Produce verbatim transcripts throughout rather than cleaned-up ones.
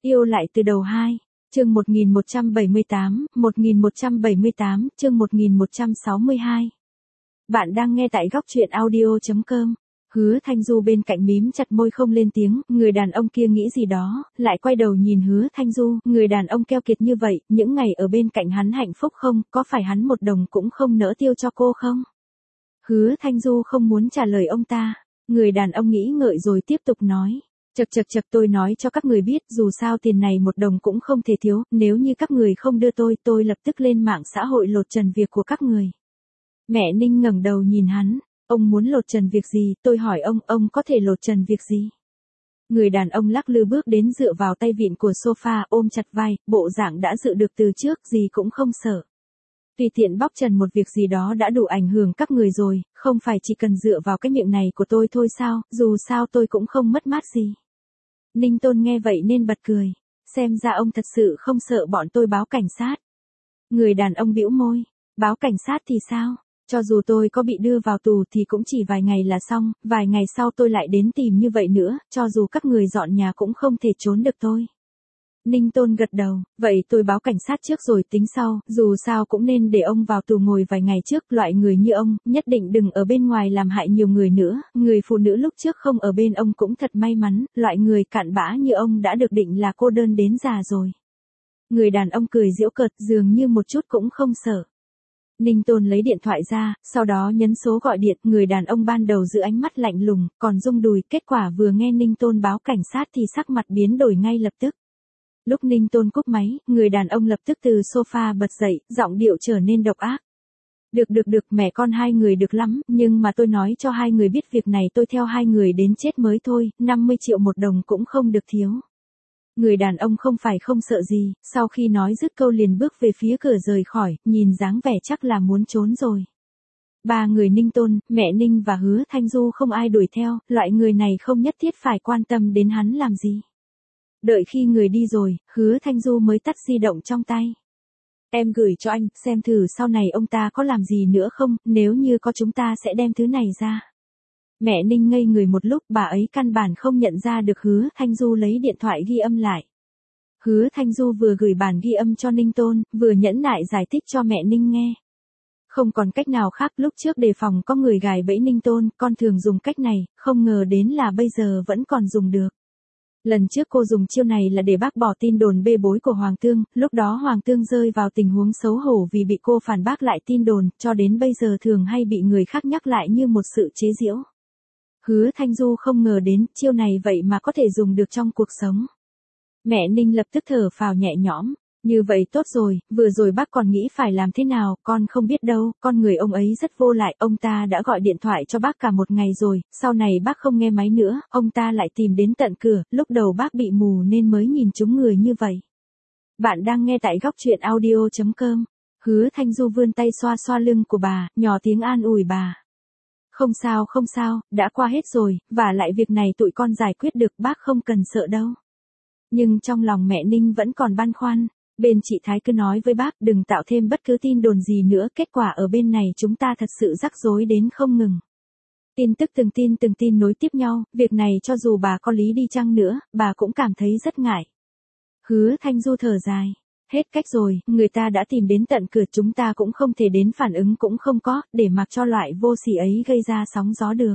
Yêu lại từ đầu hai, chương một nghìn một trăm bảy mươi tám, một nghìn một trăm bảy mươi tám, chương một nghìn một trăm sáu mươi hai. Bạn đang nghe tại góc truyện audio chấm com. Hứa Thanh Du bên cạnh mím chặt môi không lên tiếng, người đàn ông kia nghĩ gì đó, lại quay đầu nhìn Hứa Thanh Du, người đàn ông keo kiệt như vậy, những ngày ở bên cạnh hắn hạnh phúc không, có phải hắn một đồng cũng không nỡ tiêu cho cô không? Hứa Thanh Du không muốn trả lời ông ta, người đàn ông nghĩ ngợi rồi tiếp tục nói. Chật chật chật tôi nói cho các người biết dù sao tiền này một đồng cũng không thể thiếu, nếu như các người không đưa tôi, tôi lập tức lên mạng xã hội lột trần việc của các người. Mẹ Ninh ngẩng đầu nhìn hắn, ông muốn lột trần việc gì, tôi hỏi ông, ông có thể lột trần việc gì? Người đàn ông lắc lư bước đến dựa vào tay vịn của sofa ôm chặt vai, bộ dạng đã dự được từ trước gì cũng không sợ. Tùy tiện bóc trần một việc gì đó đã đủ ảnh hưởng các người rồi, không phải chỉ cần dựa vào cái miệng này của tôi thôi sao, dù sao tôi cũng không mất mát gì. Ninh Tôn nghe vậy nên bật cười, xem ra ông thật sự không sợ bọn tôi báo cảnh sát. Người đàn ông bĩu môi, báo cảnh sát thì sao, cho dù tôi có bị đưa vào tù thì cũng chỉ vài ngày là xong, vài ngày sau tôi lại đến tìm như vậy nữa, cho dù các người dọn nhà cũng không thể trốn được tôi. Ninh Tôn gật đầu, vậy tôi báo cảnh sát trước rồi tính sau, dù sao cũng nên để ông vào tù ngồi vài ngày trước, loại người như ông, nhất định đừng ở bên ngoài làm hại nhiều người nữa, người phụ nữ lúc trước không ở bên ông cũng thật may mắn, loại người cặn bã như ông đã được định là cô đơn đến già rồi. Người đàn ông cười giễu cợt dường như một chút cũng không sợ. Ninh Tôn lấy điện thoại ra, sau đó nhấn số gọi điện, người đàn ông ban đầu giữ ánh mắt lạnh lùng, còn rung đùi, kết quả vừa nghe Ninh Tôn báo cảnh sát thì sắc mặt biến đổi ngay lập tức. Lúc Ninh Tôn cúp máy, người đàn ông lập tức từ sofa bật dậy, giọng điệu trở nên độc ác. Được được được, mẹ con hai người được lắm, nhưng mà tôi nói cho hai người biết việc này tôi theo hai người đến chết mới thôi, năm mươi triệu một đồng cũng không được thiếu. Người đàn ông không phải không sợ gì, sau khi nói dứt câu liền bước về phía cửa rời khỏi, nhìn dáng vẻ chắc là muốn trốn rồi. Ba người Ninh Tôn, mẹ Ninh và Hứa Thanh Du không ai đuổi theo, loại người này không nhất thiết phải quan tâm đến hắn làm gì. Đợi khi người đi rồi, Hứa Thanh Du mới tắt di động trong tay. Em gửi cho anh, xem thử sau này ông ta có làm gì nữa không, nếu như có chúng ta sẽ đem thứ này ra. Mẹ Ninh ngây người một lúc, bà ấy căn bản không nhận ra được Hứa Thanh Du lấy điện thoại ghi âm lại. Hứa Thanh Du vừa gửi bản ghi âm cho Ninh Tôn, vừa nhẫn nại giải thích cho mẹ Ninh nghe. Không còn cách nào khác, lúc trước đề phòng có người gài bẫy Ninh Tôn, con thường dùng cách này, không ngờ đến là bây giờ vẫn còn dùng được. Lần trước cô dùng chiêu này là để bác bỏ tin đồn bê bối của Hoàng Tương, lúc đó Hoàng Tương rơi vào tình huống xấu hổ vì bị cô phản bác lại tin đồn, cho đến bây giờ thường hay bị người khác nhắc lại như một sự chế giễu. Hứa Thanh Du không ngờ đến chiêu này vậy mà có thể dùng được trong cuộc sống. Mẹ Ninh lập tức thở phào nhẹ nhõm, như vậy tốt rồi, vừa rồi bác còn nghĩ phải làm thế nào, con không biết đâu, con người ông ấy rất vô lại, ông ta đã gọi điện thoại cho bác cả một ngày rồi, sau này bác không nghe máy nữa, ông ta lại tìm đến tận cửa, lúc đầu bác bị mù nên mới nhìn trúng người như vậy. Bạn đang nghe tại góc truyện audio chấm com. Hứa Thanh Du vươn tay xoa xoa lưng của bà, nhỏ tiếng an ủi bà. Không sao không sao, đã qua hết rồi, và lại việc này tụi con giải quyết được, bác không cần sợ đâu. Nhưng trong lòng mẹ Ninh vẫn còn băn khoăn. Bên chị Thái cứ nói với bác đừng tạo thêm bất cứ tin đồn gì nữa, kết quả ở bên này chúng ta thật sự rắc rối đến không ngừng. Tin tức từng tin từng tin nối tiếp nhau, việc này cho dù bà có lý đi chăng nữa, bà cũng cảm thấy rất ngại. Hứa Thanh Du thở dài, hết cách rồi, người ta đã tìm đến tận cửa, chúng ta cũng không thể đến phản ứng cũng không có, để mặc cho loại vô sỉ ấy gây ra sóng gió được.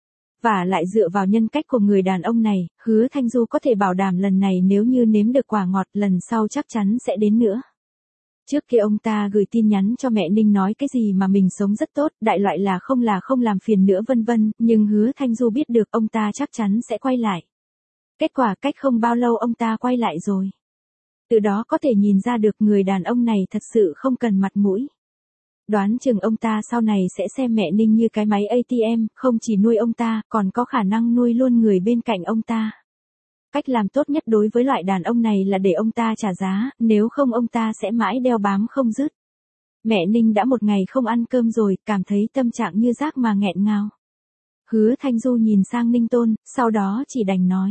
Và lại dựa vào nhân cách của người đàn ông này, Hứa Thanh Du có thể bảo đảm lần này nếu như nếm được quả ngọt lần sau chắc chắn sẽ đến nữa. Trước kia ông ta gửi tin nhắn cho mẹ Ninh nói cái gì mà mình sống rất tốt, đại loại là không là không làm phiền nữa vân vân, nhưng Hứa Thanh Du biết được ông ta chắc chắn sẽ quay lại. Kết quả cách không bao lâu ông ta quay lại rồi. Từ đó có thể nhìn ra được người đàn ông này thật sự không cần mặt mũi. Đoán chừng ông ta sau này sẽ xem mẹ Ninh như cái máy a tê em, không chỉ nuôi ông ta, còn có khả năng nuôi luôn người bên cạnh ông ta. Cách làm tốt nhất đối với loại đàn ông này là để ông ta trả giá, nếu không ông ta sẽ mãi đeo bám không dứt. Mẹ Ninh đã một ngày không ăn cơm rồi, cảm thấy tâm trạng như rác mà nghẹn ngào. Hứa Thanh Du nhìn sang Ninh Tôn, sau đó chỉ đành nói.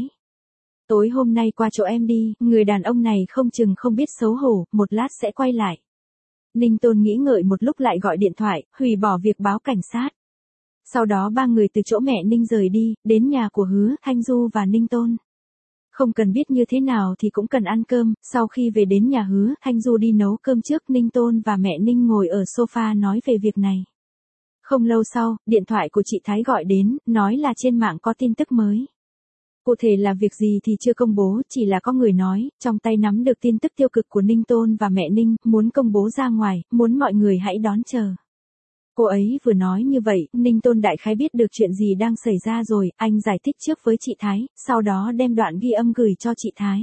Tối hôm nay qua chỗ em đi, người đàn ông này không chừng không biết xấu hổ, một lát sẽ quay lại. Ninh Tôn nghĩ ngợi một lúc lại gọi điện thoại, hủy bỏ việc báo cảnh sát. Sau đó ba người từ chỗ mẹ Ninh rời đi, đến nhà của Hứa Thanh Du và Ninh Tôn. Không cần biết như thế nào thì cũng cần ăn cơm, sau khi về đến nhà Hứa Thanh Du đi nấu cơm trước, Ninh Tôn và mẹ Ninh ngồi ở sofa nói về việc này. Không lâu sau, điện thoại của chị Thái gọi đến, nói là trên mạng có tin tức mới. Cụ thể là việc gì thì chưa công bố, chỉ là có người nói, trong tay nắm được tin tức tiêu cực của Ninh Tôn và mẹ Ninh, muốn công bố ra ngoài, muốn mọi người hãy đón chờ. Cô ấy vừa nói như vậy, Ninh Tôn đại khái biết được chuyện gì đang xảy ra rồi, anh giải thích trước với chị Thái, sau đó đem đoạn ghi âm gửi cho chị Thái.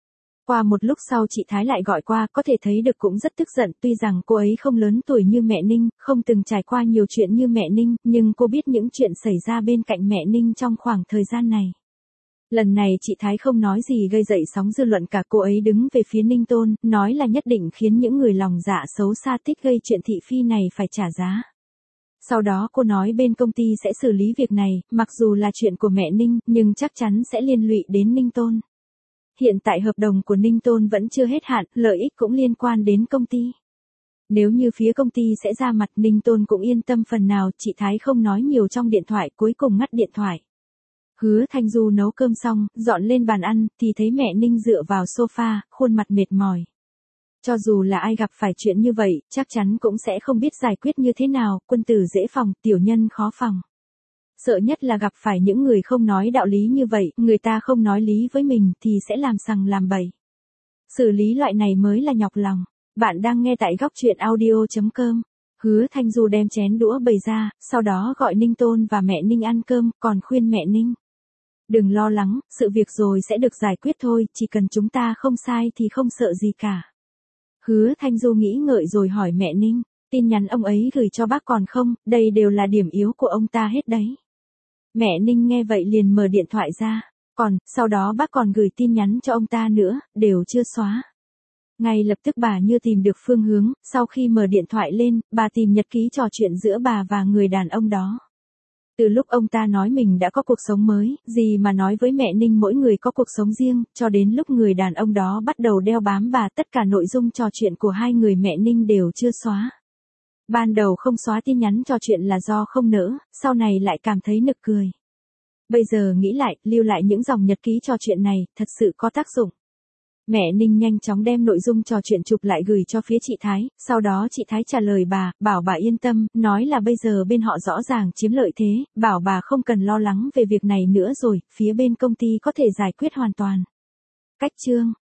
Qua một lúc sau chị Thái lại gọi qua, có thể thấy được cũng rất tức giận, tuy rằng cô ấy không lớn tuổi như mẹ Ninh, không từng trải qua nhiều chuyện như mẹ Ninh, nhưng cô biết những chuyện xảy ra bên cạnh mẹ Ninh trong khoảng thời gian này. Lần này chị Thái không nói gì gây dậy sóng dư luận cả, cô ấy đứng về phía Ninh Tôn, nói là nhất định khiến những người lòng dạ xấu xa thích gây chuyện thị phi này phải trả giá. Sau đó cô nói bên công ty sẽ xử lý việc này, mặc dù là chuyện của mẹ Ninh, nhưng chắc chắn sẽ liên lụy đến Ninh Tôn. Hiện tại hợp đồng của Ninh Tôn vẫn chưa hết hạn, lợi ích cũng liên quan đến công ty. Nếu như phía công ty sẽ ra mặt, Ninh Tôn cũng yên tâm phần nào, chị Thái không nói nhiều trong điện thoại, cuối cùng ngắt điện thoại. Hứa Thanh Du nấu cơm xong, dọn lên bàn ăn, thì thấy mẹ Ninh dựa vào sofa, khuôn mặt mệt mỏi. Cho dù là ai gặp phải chuyện như vậy, chắc chắn cũng sẽ không biết giải quyết như thế nào, quân tử dễ phòng, tiểu nhân khó phòng. Sợ nhất là gặp phải những người không nói đạo lý như vậy, người ta không nói lý với mình thì sẽ làm sằng làm bậy. Xử lý loại này mới là nhọc lòng. Bạn đang nghe tại góc truyện audio chấm com. Hứa Thanh Du đem chén đũa bày ra, sau đó gọi Ninh Tôn và mẹ Ninh ăn cơm, còn khuyên mẹ Ninh. Đừng lo lắng, sự việc rồi sẽ được giải quyết thôi, chỉ cần chúng ta không sai thì không sợ gì cả. Hứa Thanh Du nghĩ ngợi rồi hỏi mẹ Ninh, tin nhắn ông ấy gửi cho bác còn không, đây đều là điểm yếu của ông ta hết đấy. Mẹ Ninh nghe vậy liền mở điện thoại ra, còn, sau đó bác còn gửi tin nhắn cho ông ta nữa, đều chưa xóa. Ngay lập tức bà như tìm được phương hướng, sau khi mở điện thoại lên, bà tìm nhật ký trò chuyện giữa bà và người đàn ông đó. Từ lúc ông ta nói mình đã có cuộc sống mới, gì mà nói với mẹ Ninh mỗi người có cuộc sống riêng, cho đến lúc người đàn ông đó bắt đầu đeo bám bà, tất cả nội dung trò chuyện của hai người mẹ Ninh đều chưa xóa. Ban đầu không xóa tin nhắn trò chuyện là do không nỡ, sau này lại cảm thấy nực cười. Bây giờ nghĩ lại, lưu lại những dòng nhật ký trò chuyện này, thật sự có tác dụng. Mẹ Ninh nhanh chóng đem nội dung trò chuyện chụp lại gửi cho phía chị Thái, sau đó chị Thái trả lời bà, bảo bà yên tâm, nói là bây giờ bên họ rõ ràng chiếm lợi thế, bảo bà không cần lo lắng về việc này nữa rồi, phía bên công ty có thể giải quyết hoàn toàn. Cách chương